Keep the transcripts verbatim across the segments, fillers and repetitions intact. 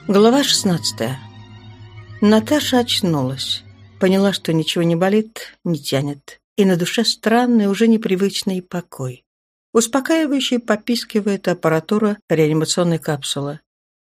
Глава шестнадцатая. Наташа очнулась. Поняла, что ничего не болит, не тянет. И на душе странный, уже непривычный покой. Успокаивающе попискивает аппаратура реанимационной капсулы.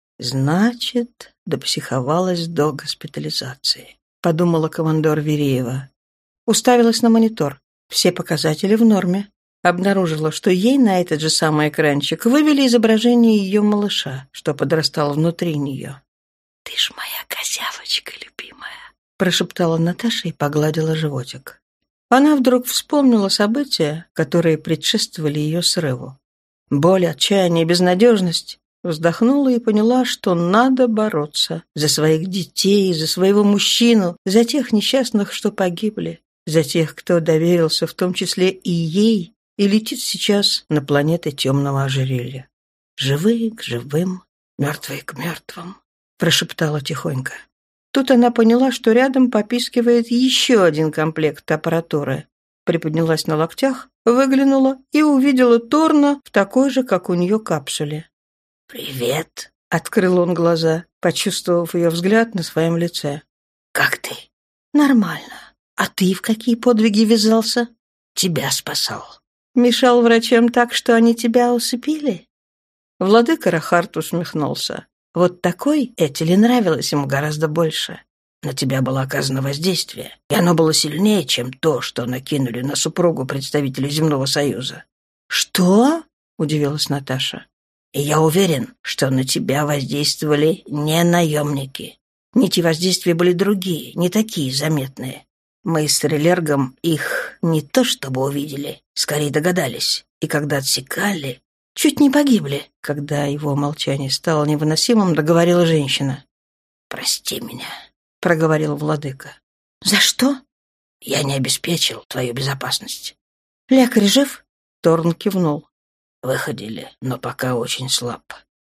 Значит, допсиховалась до госпитализации, подумала командор Вереева. Уставилась на монитор. Все показатели в норме. Обнаружила, что ей на этот же самый экранчик вывели изображение ее малыша, что подрастал внутри нее. «Ты ж моя козявочка любимая», — прошептала Наташа и погладила животик. Она вдруг вспомнила события, которые предшествовали ее срыву. Боль, отчаяние, безнадежность. Вздохнула и поняла, что надо бороться за своих детей, за своего мужчину, за тех несчастных, что погибли, за тех, кто доверился в том числе и ей, и летит сейчас на планеты темного ожерелья. «Живые к живым, мертвые к мертвым», — прошептала тихонько. Тут она поняла, что рядом попискивает еще один комплект аппаратуры. Приподнялась на локтях, выглянула и увидела Торна в такой же, как у нее, капсуле. «Привет», — открыл он глаза, почувствовав ее взгляд на своем лице. «Как ты?» «Нормально. А ты в какие подвиги ввязался?» «Тебя спасал». «Мешал врачам так, что они тебя усыпили?» Владыка Рахард усмехнулся. Вот такой Этели нравилось ему гораздо больше. На тебя было оказано воздействие, и оно было сильнее, чем то, что накинули на супругу представители Земного Союза. «Что?» — удивилась Наташа. «И я уверен, что на тебя воздействовали не наемники. Нити воздействия были другие, не такие заметные. Мы с Релергом их не то чтобы увидели, скорее догадались. И когда отсекали, чуть не погибли». Когда его молчание стало невыносимым, договорила женщина. «Прости меня», — проговорил владыка. «За что?» «Я не обеспечил твою безопасность». «Лекарь жив?» Торн кивнул. «Выходили, но пока очень слаб».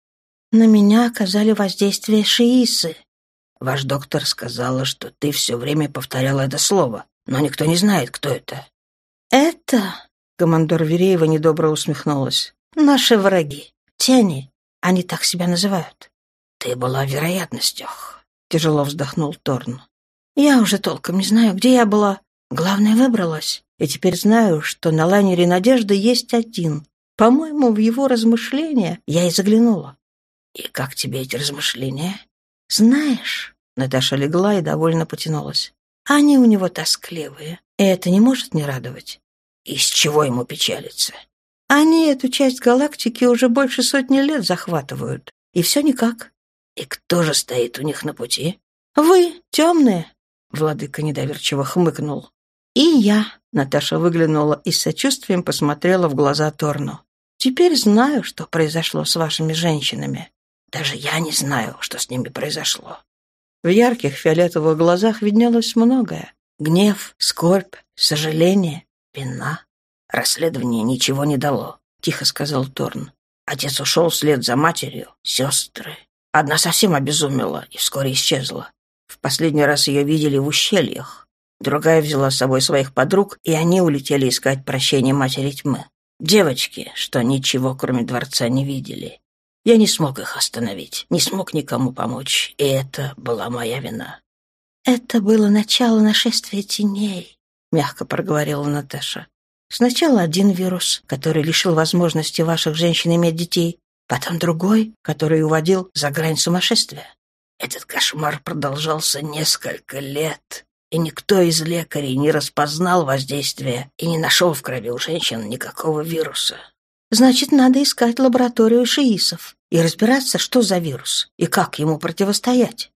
«На меня оказали воздействие шиисы». «Ваш доктор сказала, что ты все время повторяла это слово, но никто не знает, кто это». «Это...» — командор Вереева недобро усмехнулась. «Наши враги. Тени. Они так себя называют». «Ты была в вероятностях», — тяжело вздохнул Торн. «Я уже толком не знаю, где я была. Главное, выбралась. И теперь знаю, что на лайнере «Надежды» есть один. По-моему, в его размышления я и заглянула». «И как тебе эти размышления?» «Знаешь...» — Наташа легла и довольно потянулась. «Они у него тоскливые. И это не может не радовать». «Из чего ему печалиться?» «Они эту часть галактики уже больше сотни лет захватывают. И все никак». «И кто же стоит у них на пути?» «Вы, темные», — владыка недоверчиво хмыкнул. «И я», — Наташа выглянула и с сочувствием посмотрела в глаза Торну. «Теперь знаю, что произошло с вашими женщинами. Даже я не знаю, что с ними произошло». В ярких фиолетовых глазах виднелось многое. Гнев, скорбь, сожаление, вина. «Расследование ничего не дало», — тихо сказал Торн. «Отец ушел вслед за матерью, сестры. Одна совсем обезумела и вскоре исчезла. В последний раз ее видели в ущельях. Другая взяла с собой своих подруг, и они улетели искать прощения матери тьмы. Девочки, что ничего, кроме дворца, не видели. Я не смог их остановить, не смог никому помочь, и это была моя вина». «Это было начало нашествия теней», — мягко проговорила Наташа. «Сначала один вирус, который лишил возможности ваших женщин иметь детей, потом другой, который уводил за грань сумасшествия. Этот кошмар продолжался несколько лет, и никто из лекарей не распознал воздействие и не нашел в крови у женщин никакого вируса». «Значит, надо искать лабораторию шиисов и разбираться, что за вирус и как ему противостоять».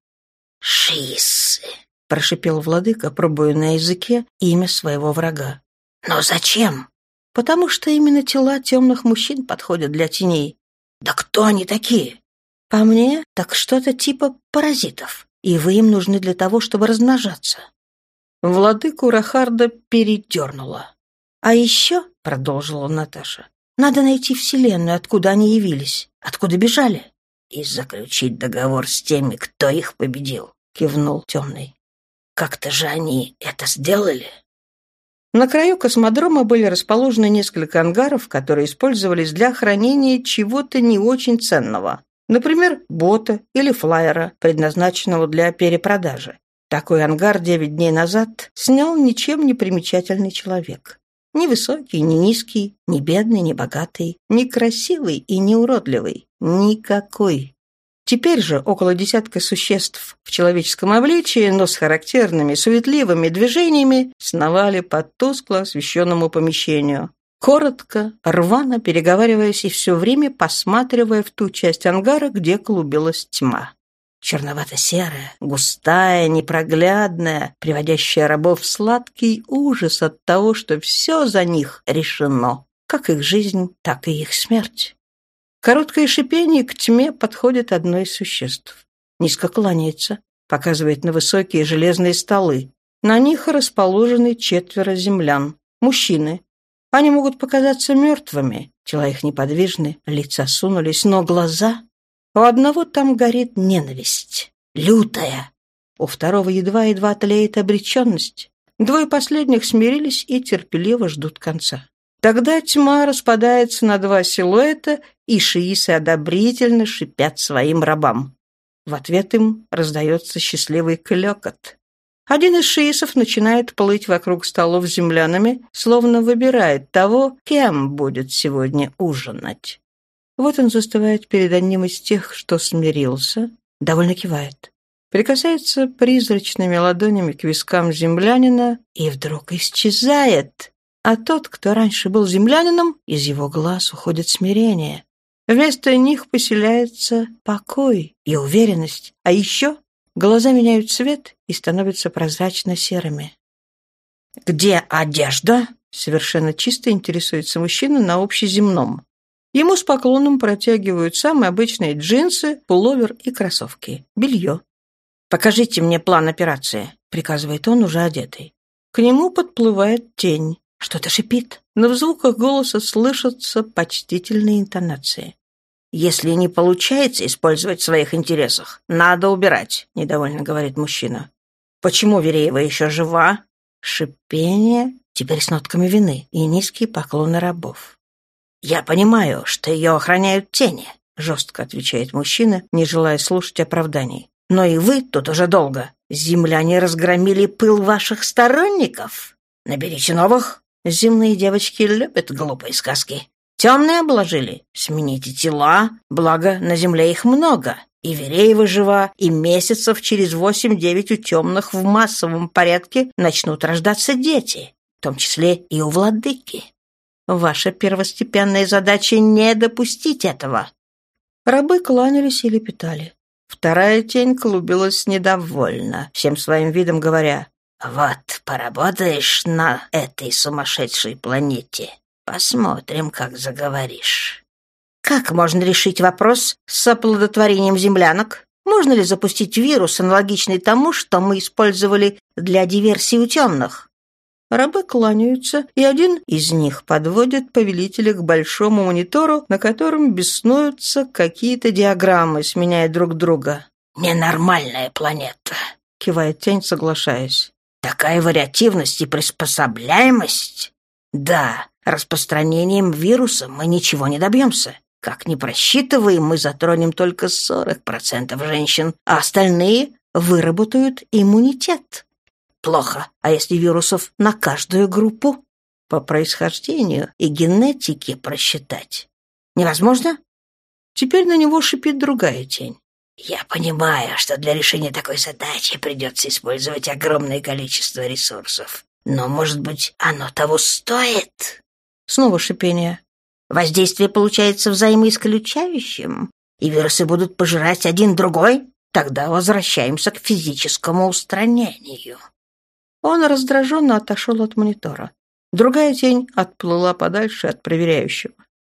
«Шиисы», — прошипел владыка, пробуя на языке имя своего врага. «Но зачем?» «Потому что именно тела темных мужчин подходят для теней». «Да кто они такие?» «По мне, так что-то типа паразитов, и вы им нужны для того, чтобы размножаться». Владыку Рахарда передернуло. «А еще», — продолжила Наташа, — «надо найти Вселенную, откуда они явились, откуда бежали». «И заключить договор с теми, кто их победил», — кивнул темный. «Как-то же они это сделали». На краю космодрома были расположены несколько ангаров, которые использовались для хранения чего-то не очень ценного. Например, бота или флайера, предназначенного для перепродажи. Такой ангар девять дней назад снял ничем не примечательный человек. Ни высокий, ни низкий, ни бедный, ни богатый, ни красивый и ни уродливый. Никакой. Теперь же около десятка существ в человеческом обличии, но с характерными суетливыми движениями, сновали по тускло освещенному помещению. Коротко, рвано переговариваясь и все время посматривая в ту часть ангара, где клубилась тьма. Черновато-серая, густая, непроглядная, приводящая рабов в сладкий ужас от того, что все за них решено, как их жизнь, так и их смерть. Короткое шипение к тьме подходит одно из существ. Низко кланяется, показывает на высокие железные столы. На них расположены четверо землян, мужчины. Они могут показаться мертвыми, тела их неподвижны, лица сунулись, но глаза... У одного там горит ненависть, лютая. У второго едва-едва тлеет обреченность. Двое последних смирились и терпеливо ждут конца. Тогда тьма распадается на два силуэта, и шиисы одобрительно шипят своим рабам. В ответ им раздается счастливый клёкот. Один из шиисов начинает плыть вокруг столов с землянами, словно выбирает того, кем будет сегодня ужинать. Вот он застывает перед одним из тех, что смирился, довольно кивает, прикасается призрачными ладонями к вискам землянина и вдруг исчезает. А тот, кто раньше был землянином, из его глаз уходит смирение. Вместо них поселяется покой и уверенность, а еще глаза меняют цвет и становятся прозрачно-серыми. «Где одежда?» — совершенно чисто интересуется мужчина на общеземном. Ему с поклоном протягивают самые обычные джинсы, пуловер и кроссовки. Белье. «Покажите мне план операции», — приказывает он, уже одетый. К нему подплывает тень. Что-то шипит, но в звуках голоса слышатся почтительные интонации. «Если не получается использовать в своих интересах, надо убирать», — недовольно говорит мужчина. «Почему Вереева еще жива?» Шипение, теперь с нотками вины, и низкие поклоны рабов. «Я понимаю, что ее охраняют тени», — жестко отвечает мужчина, не желая слушать оправданий. «Но и вы тут уже долго. Земляне разгромили пыл ваших сторонников. Наберите новых. Земные девочки любят глупые сказки. Темные обложили. Смените тела, благо на земле их много. И Вереева жива, и месяцев через восемь-девять у темных в массовом порядке начнут рождаться дети, в том числе и у владыки. Ваша первостепенная задача — не допустить этого». Рабы кланялись и лепетали. Вторая тень клубилась недовольно, всем своим видом говоря: «Вот, поработаешь на этой сумасшедшей планете. Посмотрим, как заговоришь». Как можно решить вопрос с оплодотворением землянок? Можно ли запустить вирус, аналогичный тому, что мы использовали для диверсии у темных? Рабы кланяются, и один из них подводит повелителя к большому монитору, на котором беснуются какие-то диаграммы, сменяя друг друга. «Ненормальная планета», — кивает тень, соглашаясь. «Такая вариативность и приспособляемость. Да, распространением вируса мы ничего не добьемся. Как ни просчитываем, мы затронем только сорок процентов женщин, а остальные выработают иммунитет. Плохо, а если вирусов на каждую группу? По происхождению и генетике просчитать невозможно?» Теперь на него шипит другая тень. «Я понимаю, что для решения такой задачи придется использовать огромное количество ресурсов. Но, может быть, оно того стоит?» Снова шипение. «Воздействие получается взаимоисключающим, и вирусы будут пожирать один другой? Тогда возвращаемся к физическому устранению». Он раздраженно отошел от монитора. Другая тень отплыла подальше от проверяющего.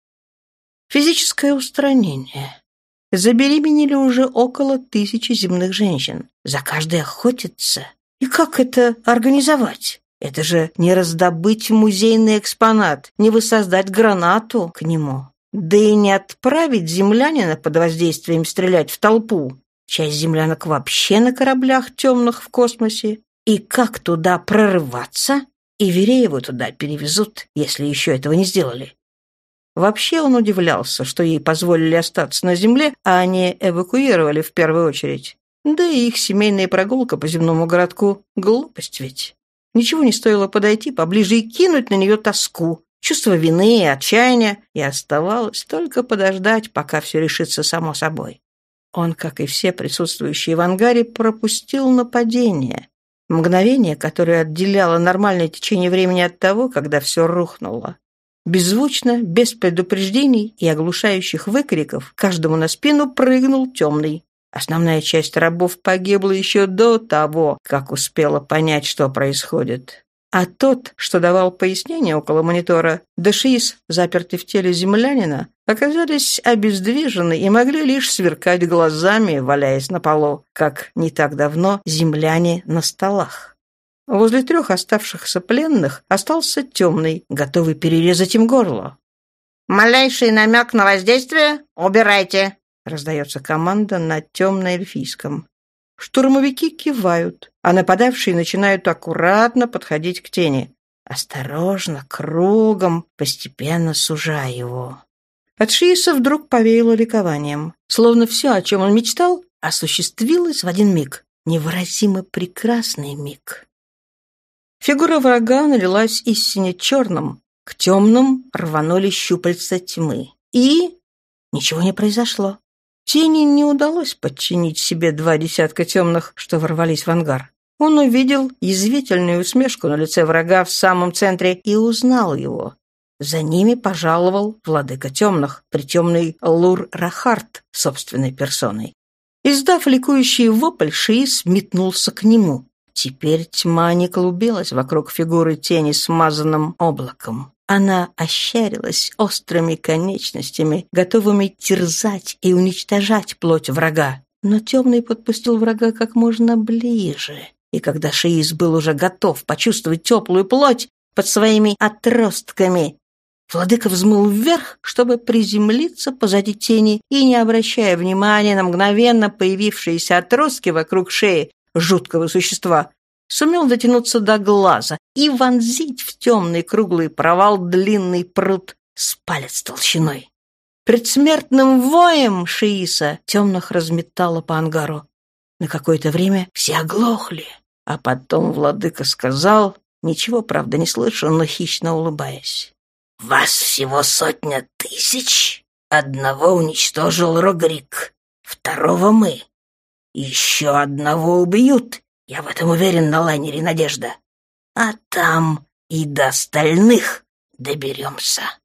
Физическое устранение. Забеременели уже около тысячи земных женщин. За каждой охотятся. И как это организовать? Это же не раздобыть музейный экспонат, не воссоздать гранату к нему. Да и не отправить землянина под воздействием стрелять в толпу. Часть землянок вообще на кораблях темных в космосе. И как туда прорываться? И Верееву туда перевезут, если еще этого не сделали. Вообще он удивлялся, что ей позволили остаться на земле, а не эвакуировали в первую очередь. Да и их семейная прогулка по земному городку — глупость ведь. Ничего не стоило подойти поближе и кинуть на нее тоску, чувство вины и отчаяния, и оставалось только подождать, пока все решится само собой. Он, как и все присутствующие в ангаре, пропустил нападение. Мгновение, которое отделяло нормальное течение времени от того, когда все рухнуло. Беззвучно, без предупреждений и оглушающих выкриков, каждому на спину прыгнул темный. Основная часть рабов погибла еще до того, как успела понять, что происходит. А тот, что давал пояснения около монитора, да Шиис, запертый в теле землянина, оказались обездвижены и могли лишь сверкать глазами, валяясь на полу, как не так давно земляне на столах. Возле трех оставшихся пленных остался темный, готовый перерезать им горло. «Малейший намек на воздействие — убирайте!» — раздается команда на темно-эльфийском. Штурмовики кивают, а нападавшие начинают аккуратно подходить к тени. Осторожно, кругом, постепенно сужая его. От Шииса вдруг повеяло ликованием. Словно все, о чем он мечтал, осуществилось в один миг. Невыразимо прекрасный миг. Фигура врага налилась истине черным. К темным рванули щупальца тьмы. И ничего не произошло. Тени не удалось подчинить себе два десятка темных, что ворвались в ангар. Он увидел язвительную усмешку на лице врага в самом центре и узнал его. За ними пожаловал владыка темных, притемный Лур-Рахард собственной персоной. Издав ликующий вопль, Шиис метнулся к нему. Теперь тьма не клубилась вокруг фигуры тени смазанным облаком. Она ощерилась острыми конечностями, готовыми терзать и уничтожать плоть врага. Но темный подпустил врага как можно ближе. И когда Шиис был уже готов почувствовать теплую плоть под своими отростками, владыка взмыл вверх, чтобы приземлиться позади тени и, не обращая внимания на мгновенно появившиеся отростки вокруг шеи жуткого существа, сумел дотянуться до глаза и вонзить в темный круглый провал длинный прут с палец толщиной. Предсмертным воем Шииса темных разметало по ангару. На какое-то время все оглохли, а потом владыка сказал, ничего, правда, не слыша, но хищно улыбаясь: «Вас всего сотня тысяч. Одного уничтожил Рогрик, второго мы. Еще одного убьют. Я в этом уверен, на лайнере «Надежда». А там и до остальных доберемся».